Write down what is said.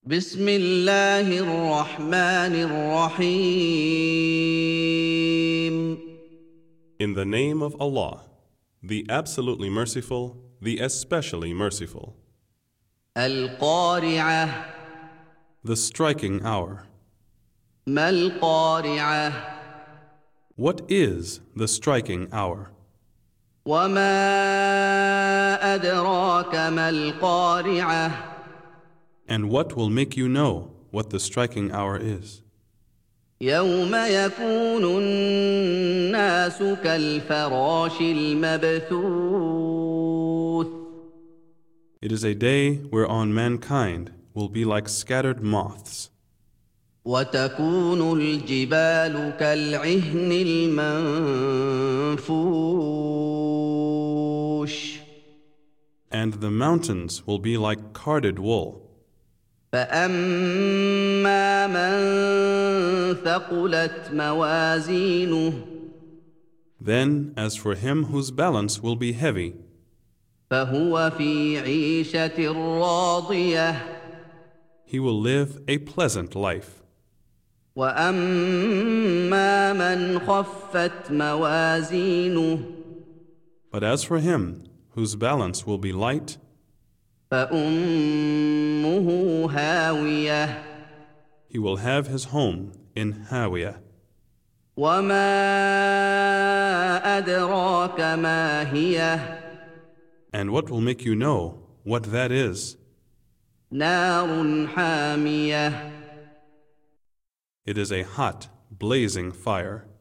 بسم الله الرحمن الرحيم In the name of Allah, the absolutely merciful, the especially merciful. القارعة The striking hour. ما القارعة What is the striking hour? وما أدراك ما القارعة And what will make you know what the striking hour is? يوم يكون الناس كالفراش المبثوث It is a day whereon mankind will be like scattered moths, وتكون الجبال كالعهن المنفوش and the mountains will be like carded wool. فأما من ثقلت موازينه Then, as for him whose balance will be heavy, فهو في عيشة راضية he will live a pleasant life. وأما من خفت موازينه But as for him whose balance will be light, فأمه هاوية he will have his home in Hawiyah. وما أدراك ما هي And what will make you know what that is? نار حامية It is a hot, blazing fire.